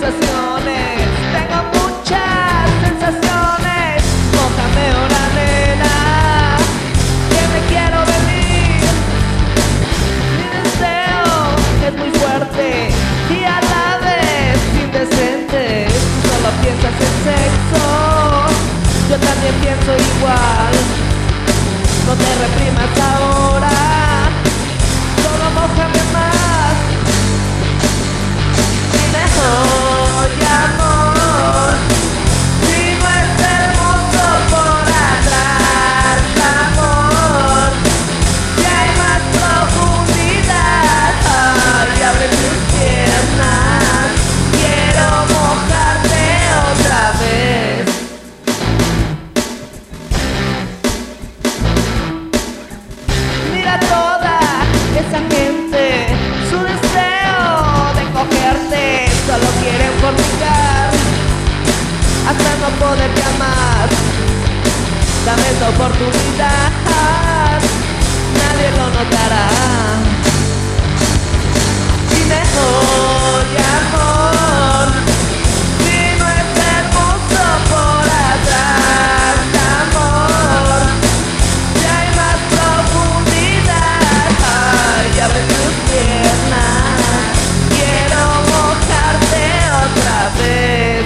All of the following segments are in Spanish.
sensaciones, tengo muchas sensaciones. Mójame ahora, nena, que me quiero venir. Mi deseo es muy fuerte y a la vez indecente. Tú solo piensas en sexo, yo también pienso igual. No te reprimas ahora, solo mójame más. Dime oye amor, si no es hermoso por atrás, amor, si hay más profundidad. Ay, abre tus piernas, quiero mojarte otra vez. Mira toda esa gente, su deseo de cogerte, solo quieren fornicar hasta no poderte amar. Dame esta oportunidad, nadie lo notará. Dime oye amor, si no es hermoso por atrás, amor, si hay más profundidad. Ay, abre tus piernas, quiero mojarte otra vez.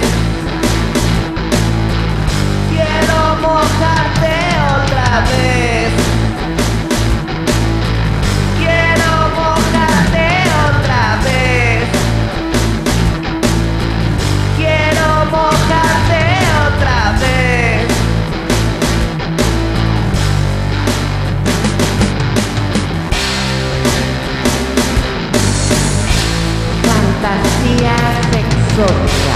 Quiero mojarte otra vez. Quiero mojarte otra vez. Quiero mojarte otra vez. Fantasía sexual.